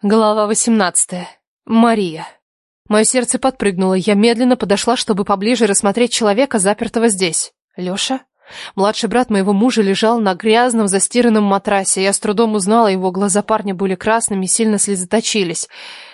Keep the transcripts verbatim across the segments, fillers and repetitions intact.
Глава восемнадцатая. Мария. Мое сердце подпрыгнуло. Я медленно подошла, чтобы поближе рассмотреть человека, запертого здесь. Лёша? Младший брат моего мужа лежал на грязном застиранном матрасе. Я с трудом узнала его. Глаза парня были красными, сильно слезоточились.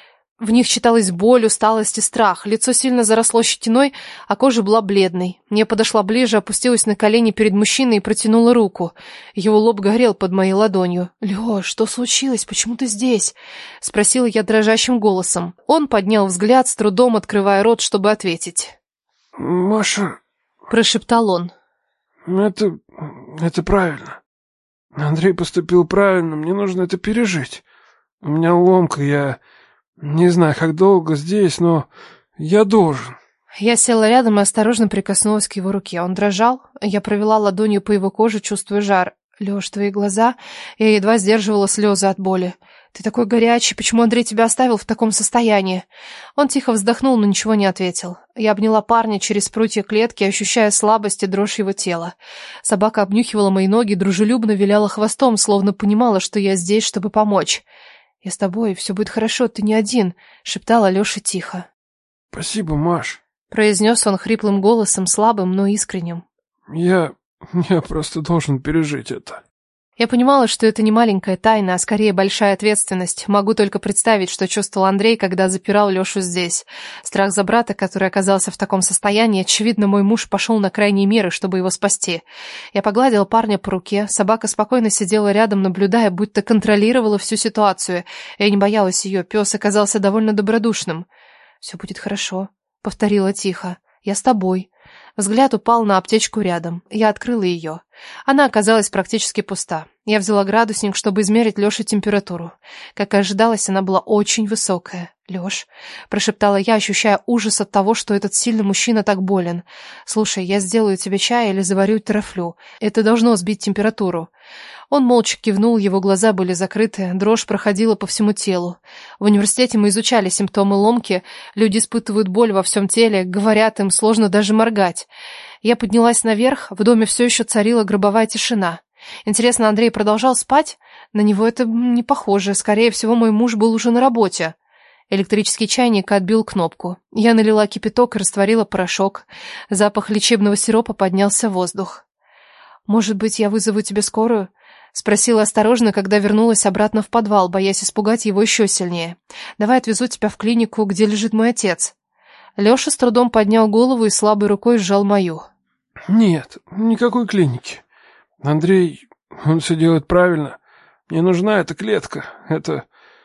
В них читалась боль, усталость и страх. Лицо сильно заросло щетиной, а кожа была бледной. Я подошла ближе, опустилась на колени перед мужчиной и протянула руку. Его лоб горел под моей ладонью. «Лёш, что случилось? Почему ты здесь?» — спросила я дрожащим голосом. Он поднял взгляд, с трудом открывая рот, чтобы ответить. «Маша...» — прошептал он. «Это... это правильно. Андрей поступил правильно, мне нужно это пережить. У меня ломка, я... Не знаю, как долго здесь, но я должен». Я села рядом и осторожно прикоснулась к его руке. Он дрожал. Я провела ладонью по его коже, чувствуя жар. «Лёш, твои глаза...» Я едва сдерживала слезы от боли. «Ты такой горячий. Почему Андрей тебя оставил в таком состоянии?» Он тихо вздохнул, но ничего не ответил. Я обняла парня через прутья клетки, ощущая слабость и дрожь его тела. Собака обнюхивала мои ноги, дружелюбно виляла хвостом, словно понимала, что я здесь, чтобы помочь. «Я с тобой, все будет хорошо, ты не один», — шептала Лёша тихо. «Спасибо, Маш», — произнес он хриплым голосом, слабым, но искренним. «Я... я просто должен пережить это». Я понимала, что это не маленькая тайна, а скорее большая ответственность. Могу только представить, что чувствовал Андрей, когда запирал Лёшу здесь. Страх за брата, который оказался в таком состоянии. Очевидно, мой муж пошел на крайние меры, чтобы его спасти. Я погладила парня по руке. Собака спокойно сидела рядом, наблюдая, будто контролировала всю ситуацию. Я не боялась ее. Пес оказался довольно добродушным. «Все будет хорошо», — повторила тихо. «Я с тобой». Взгляд упал на аптечку рядом. Я открыла ее. Она оказалась практически пуста. Я взяла градусник, чтобы измерить Лёше температуру. Как и ожидалось, она была очень высокая. «Лёш», — прошептала я, ощущая ужас от того, что этот сильный мужчина так болен. «Слушай, я сделаю тебе чай или заварю терафлю. Это должно сбить температуру». Он молча кивнул, его глаза были закрыты, дрожь проходила по всему телу. В университете мы изучали симптомы ломки. Люди испытывают боль во всем теле, говорят, им сложно даже моргать. Я поднялась наверх, в доме все еще царила гробовая тишина. Интересно, Андрей продолжал спать? На него это не похоже, скорее всего, мой муж был уже на работе. Электрический чайник отбил кнопку. Я налила кипяток и растворила порошок. Запах лечебного сиропа поднялся в воздух. «Может быть, я вызову тебе скорую?» — спросила осторожно, когда вернулась обратно в подвал, боясь испугать его еще сильнее. «Давай отвезу тебя в клинику, где лежит мой отец». Лёша с трудом поднял голову и слабой рукой сжал мою. «Нет, никакой клиники. Андрей, он все делает правильно. Мне нужна эта клетка. Это...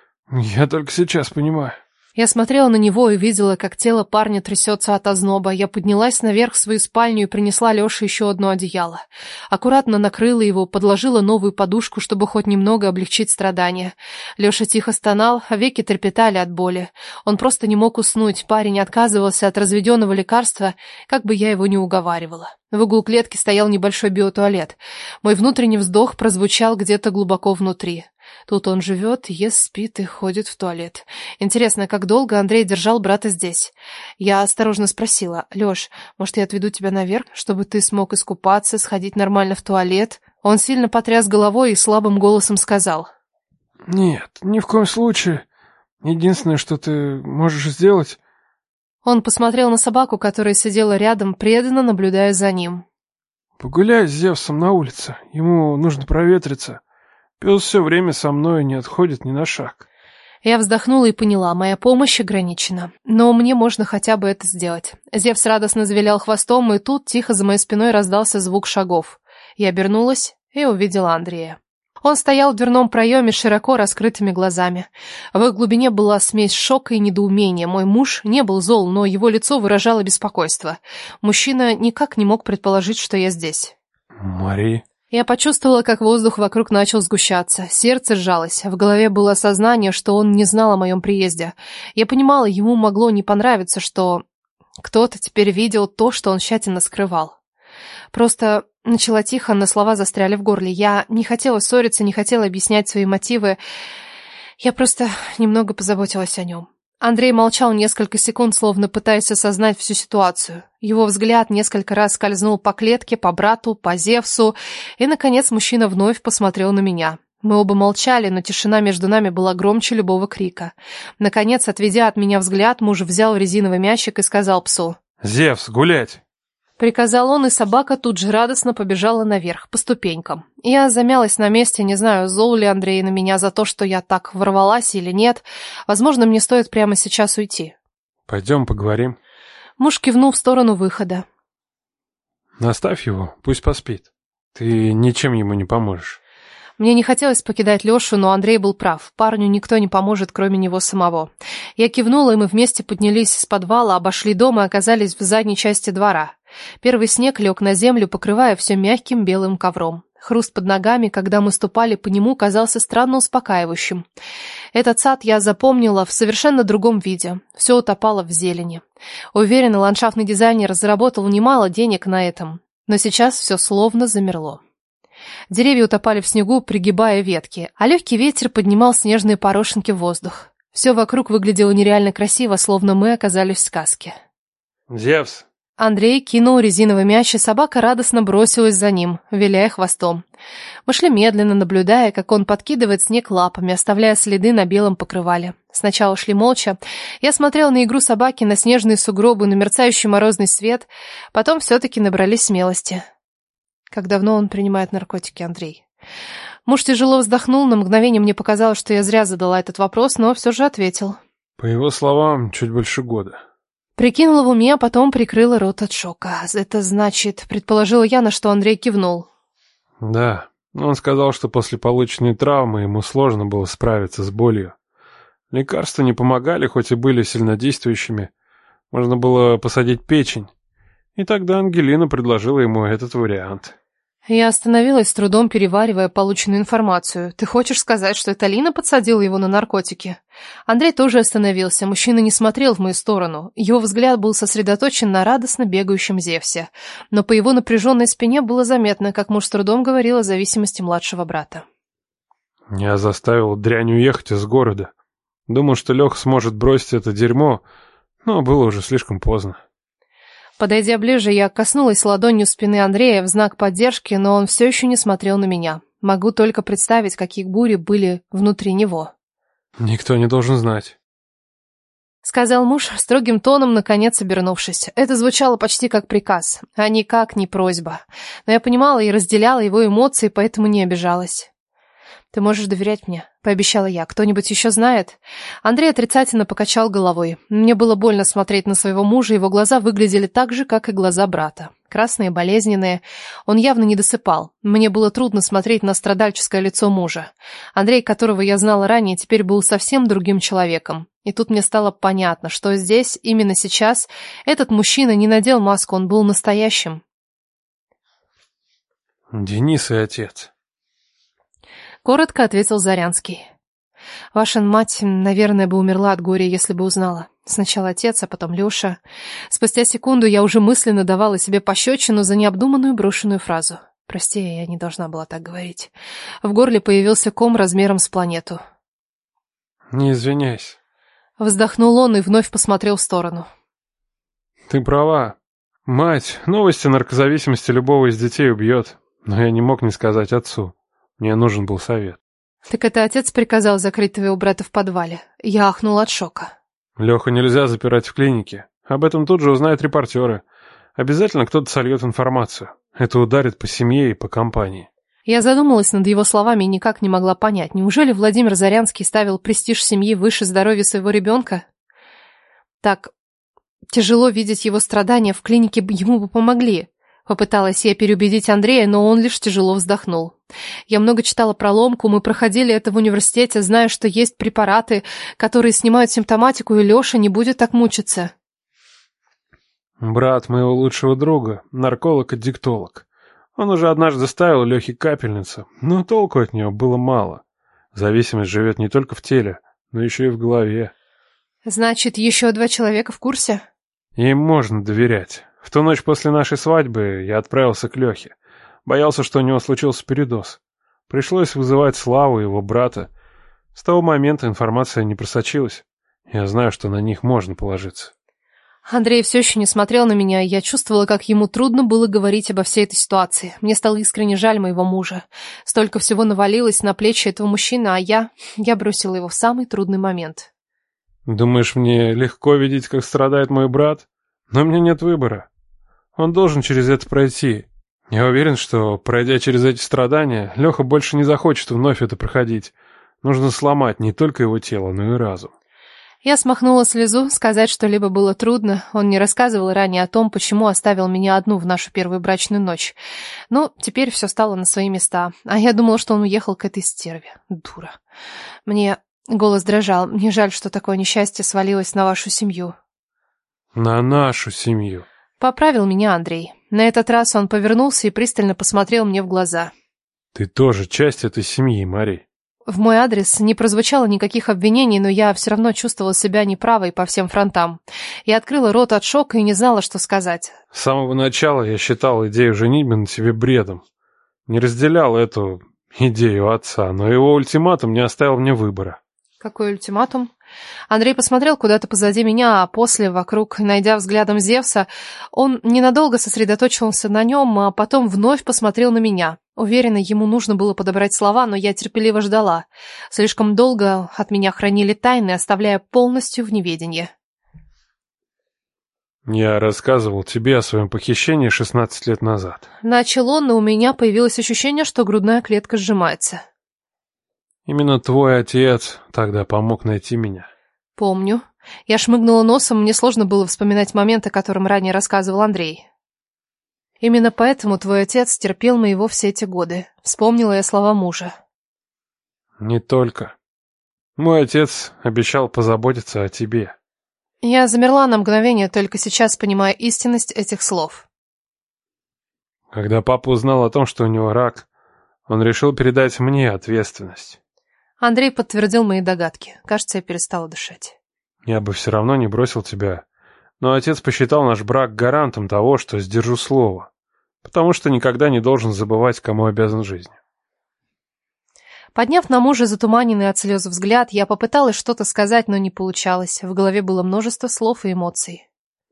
я только сейчас понимаю». Я смотрела на него и видела, как тело парня трясется от озноба. Я поднялась наверх в свою спальню и принесла Лёше еще одно одеяло. Аккуратно накрыла его, подложила новую подушку, чтобы хоть немного облегчить страдания. Лёша тихо стонал, а веки трепетали от боли. Он просто не мог уснуть. Парень отказывался от разведенного лекарства, как бы я его ни уговаривала. В углу клетки стоял небольшой биотуалет. Мой внутренний вздох прозвучал где-то глубоко внутри. Тут он живет, ест, спит и ходит в туалет. Интересно, как долго Андрей держал брата здесь? Я осторожно спросила: «Лёш, может, я отведу тебя наверх, чтобы ты смог искупаться, сходить нормально в туалет?» Он сильно потряс головой и слабым голосом сказал: «Нет, ни в коем случае. Единственное, что ты можешь сделать...» Он посмотрел на собаку, которая сидела рядом, преданно наблюдая за ним. «Погуляй с Зевсом на улице. Ему нужно проветриться. Пес все время со мной, не отходит ни на шаг». Я вздохнула и поняла, моя помощь ограничена. Но мне можно хотя бы это сделать. Зевс радостно завилял хвостом, и тут тихо за моей спиной раздался звук шагов. Я обернулась и увидела Андрея. Он стоял в дверном проеме с широко раскрытыми глазами. В их глубине была смесь шока и недоумения. Мой муж не был зол, но его лицо выражало беспокойство. Мужчина никак не мог предположить, что я здесь. «Мари...» Я почувствовала, как воздух вокруг начал сгущаться. Сердце сжалось. В голове было осознание, что он не знал о моем приезде. Я понимала, ему могло не понравиться, что кто-то теперь видел то, что он тщательно скрывал. Просто начала тихо, но слова застряли в горле. Я не хотела ссориться, не хотела объяснять свои мотивы. Я просто немного позаботилась о нем. Андрей молчал несколько секунд, словно пытаясь осознать всю ситуацию. Его взгляд несколько раз скользнул по клетке, по брату, по Зевсу, и, наконец, мужчина вновь посмотрел на меня. Мы оба молчали, но тишина между нами была громче любого крика. Наконец, отведя от меня взгляд, муж взял резиновый мячик и сказал псу: «Зевс, гулять!» Приказал он, и собака тут же радостно побежала наверх, по ступенькам. Я замялась на месте, не знаю, зол ли Андрей на меня за то, что я так ворвалась или нет. Возможно, мне стоит прямо сейчас уйти. «Пойдем поговорим». Муж кивнул в сторону выхода. «Оставь его, пусть поспит. Ты ничем ему не поможешь». Мне не хотелось покидать Лешу, но Андрей был прав. Парню никто не поможет, кроме него самого. Я кивнула, и мы вместе поднялись из подвала, обошли дом и оказались в задней части двора. Первый снег лег на землю, покрывая все мягким белым ковром. Хруст под ногами, когда мы ступали по нему, казался странно успокаивающим. Этот сад я запомнила в совершенно другом виде. Все утопало в зелени. Уверена, ландшафтный дизайнер заработал немало денег на этом. Но сейчас все словно замерло. Деревья утопали в снегу, пригибая ветки, а легкий ветер поднимал снежные порошинки в воздух. Все вокруг выглядело нереально красиво, словно мы оказались в сказке. «Зевс!» Андрей кинул резиновый мяч, и собака радостно бросилась за ним, виляя хвостом. Мы шли медленно, наблюдая, как он подкидывает снег лапами, оставляя следы на белом покрывале. Сначала шли молча. Я смотрел на игру собаки, на снежные сугробы, на мерцающий морозный свет. Потом все-таки набрались смелости. Как давно он принимает наркотики, Андрей? Муж тяжело вздохнул, на мгновение мне показалось, что я зря задала этот вопрос, но все же ответил. По его словам, чуть больше года. Прикинула в уме, а потом прикрыла рот от шока. Это значит, предположила я, на что Андрей кивнул. Да, он сказал, что после полученной травмы ему сложно было справиться с болью. Лекарства не помогали, хоть и были сильнодействующими. Можно было посадить печень. И тогда Ангелина предложила ему этот вариант. Я остановилась, с трудом переваривая полученную информацию. Ты хочешь сказать, что это Лина подсадила его на наркотики? Андрей тоже остановился. Мужчина не смотрел в мою сторону. Его взгляд был сосредоточен на радостно бегающем Зевсе. Но по его напряженной спине было заметно, как муж с трудом говорил о зависимости младшего брата. Я заставил дрянь уехать из города. Думал, что Леха сможет бросить это дерьмо, но было уже слишком поздно. Подойдя ближе, я коснулась ладонью спины Андрея в знак поддержки, но он все еще не смотрел на меня. Могу только представить, какие бури были внутри него. «Никто не должен знать», — сказал муж строгим тоном, наконец обернувшись. Это звучало почти как приказ, а никак не просьба. Но я понимала и разделяла его эмоции, поэтому не обижалась. «Ты можешь доверять мне», — пообещала я. «Кто-нибудь еще знает?» Андрей отрицательно покачал головой. Мне было больно смотреть на своего мужа, его глаза выглядели так же, как и глаза брата. Красные, болезненные. Он явно не досыпал. Мне было трудно смотреть на страдальческое лицо мужа. Андрей, которого я знала ранее, теперь был совсем другим человеком. И тут мне стало понятно, что здесь, именно сейчас, этот мужчина не надел маску, он был настоящим. «Денис и отец». Коротко ответил Зарянский. Ваша мать, наверное, бы умерла от горя, если бы узнала. Сначала отец, а потом Леша. Спустя секунду я уже мысленно давала себе пощечину за необдуманную брошенную фразу. Прости, я не должна была так говорить. В горле появился ком размером с планету. «Не извиняйся». Вздохнул он и вновь посмотрел в сторону. «Ты права. Мать, новость о наркозависимости любого из детей убьет. Но я не мог не сказать отцу. Мне нужен был совет». Так это отец приказал закрыть твоего брата в подвале. Я ахнула от шока. Леху нельзя запирать в клинике. Об этом тут же узнают репортеры. Обязательно кто-то сольет информацию. Это ударит по семье и по компании. Я задумалась над его словами и никак не могла понять. Неужели Владимир Зарянский ставил престиж семьи выше здоровья своего ребенка? Так тяжело видеть его страдания, в клинике ему бы помогли. Попыталась я переубедить Андрея, но он лишь тяжело вздохнул. Я много читала про ломку, мы проходили это в университете, зная, что есть препараты, которые снимают симптоматику, и Леша не будет так мучиться. Брат моего лучшего друга, нарколог-аддиктолог. Он уже однажды ставил Лехе капельницу, но толку от нее было мало. Зависимость живет не только в теле, но еще и в голове. Значит, еще два человека в курсе? Им можно доверять. В ту ночь после нашей свадьбы я отправился к Лехе. Боялся, что у него случился передоз. Пришлось вызывать Славу, его брата. С того момента информация не просочилась. Я знаю, что на них можно положиться. Андрей все еще не смотрел на меня, и я чувствовала, как ему трудно было говорить обо всей этой ситуации. Мне стало искренне жаль моего мужа. Столько всего навалилось на плечи этого мужчины, а я... Я бросила его в самый трудный момент. Думаешь, мне легко видеть, как страдает мой брат? Но у меня нет выбора. Он должен через это пройти. Я уверен, что, пройдя через эти страдания, Леха больше не захочет вновь это проходить. Нужно сломать не только его тело, но и разум. Я смахнула слезу, сказать что-либо было трудно. Он не рассказывал ранее о том, почему оставил меня одну в нашу первую брачную ночь. Но теперь все стало на свои места. А я думала, что он уехал к этой стерве. Дура. Мне... Голос дрожал. Мне жаль, что такое несчастье свалилось на вашу семью. На нашу семью. Поправил меня Андрей. На этот раз он повернулся и пристально посмотрел мне в глаза. Ты тоже часть этой семьи, Марий. В мой адрес не прозвучало никаких обвинений, но я все равно чувствовала себя неправой по всем фронтам. Я открыла рот от шока и не знала, что сказать. С самого начала я считал идею женитьбы на тебе бредом. Не разделял эту идею отца, но его ультиматум не оставил мне выбора. Какой ультиматум? Андрей посмотрел куда-то позади меня, а после, вокруг, найдя взглядом Зевса, он ненадолго сосредоточился на нем, а потом вновь посмотрел на меня. Уверена, ему нужно было подобрать слова, но я терпеливо ждала. Слишком долго от меня хранили тайны, оставляя полностью в неведении. Я рассказывал тебе о своем похищении шестнадцать лет назад. Начал он, но у меня появилось ощущение, что грудная клетка сжимается. Именно твой отец тогда помог найти меня. Помню. Я шмыгнула носом, мне сложно было вспоминать момент, о котором ранее рассказывал Андрей. Именно поэтому твой отец терпел моего все эти годы. Вспомнила я слова мужа. Не только. Мой отец обещал позаботиться о тебе. Я замерла на мгновение, только сейчас понимая истинность этих слов. Когда папа узнал о том, что у него рак, он решил передать мне ответственность. Андрей подтвердил мои догадки. Кажется, я перестала дышать. Я бы все равно не бросил тебя, но отец посчитал наш брак гарантом того, что сдержу слово, потому что никогда не должен забывать, кому обязан жизнью. Подняв на мужа затуманенный от слез взгляд, я попыталась что-то сказать, но не получалось. В голове было множество слов и эмоций.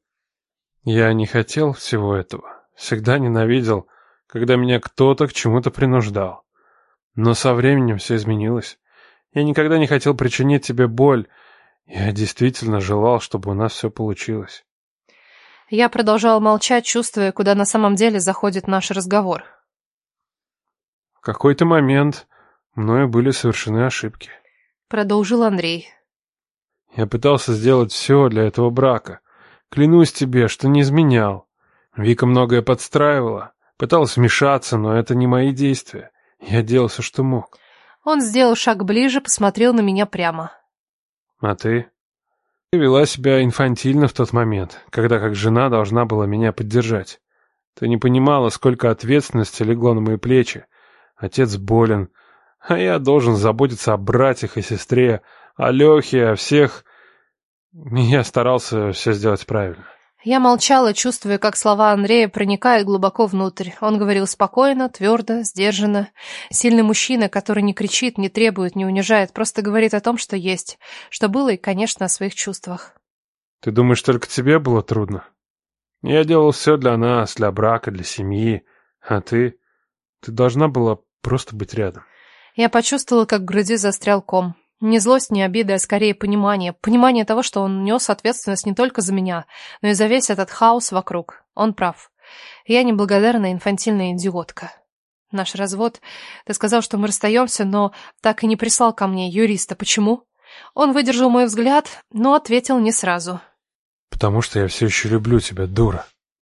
Я не хотел всего этого. Всегда ненавидел, когда меня кто-то к чему-то принуждал. Но со временем все изменилось. Я никогда не хотел причинить тебе боль. Я действительно желал, чтобы у нас все получилось. Я продолжала молчать, чувствуя, куда на самом деле заходит наш разговор. В какой-то момент мною были совершены ошибки. Продолжил Андрей. Я пытался сделать все для этого брака. Клянусь тебе, что не изменял. Вика многое подстраивала, пыталась вмешаться, но это не мои действия. Я делал все, что мог. Он сделал шаг ближе, посмотрел на меня прямо. А ты? Ты вела себя инфантильно в тот момент, когда как жена должна была меня поддержать. Ты не понимала, сколько ответственности легло на мои плечи. Отец болен, а я должен заботиться о братьях и сестре, о Лехе, о всех. Я старался все сделать правильно. Я молчала, чувствуя, как слова Андрея проникают глубоко внутрь. Он говорил спокойно, твердо, сдержанно. Сильный мужчина, который не кричит, не требует, не унижает, просто говорит о том, что есть, что было и, конечно, о своих чувствах. Ты думаешь, только тебе было трудно? Я делал все для нас, для брака, для семьи. А ты? Ты должна была просто быть рядом. Я почувствовала, как в груди застрял ком. Не злость, не обида, а скорее понимание. Понимание того, что он нес ответственность не только за меня, но и за весь этот хаос вокруг. Он прав. Я неблагодарная инфантильная идиотка. Наш развод... Ты сказал, что мы расстаемся, но так и не прислал ко мне юриста. Почему? Он выдержал мой взгляд, но ответил не сразу. Потому что я все еще люблю тебя, дура.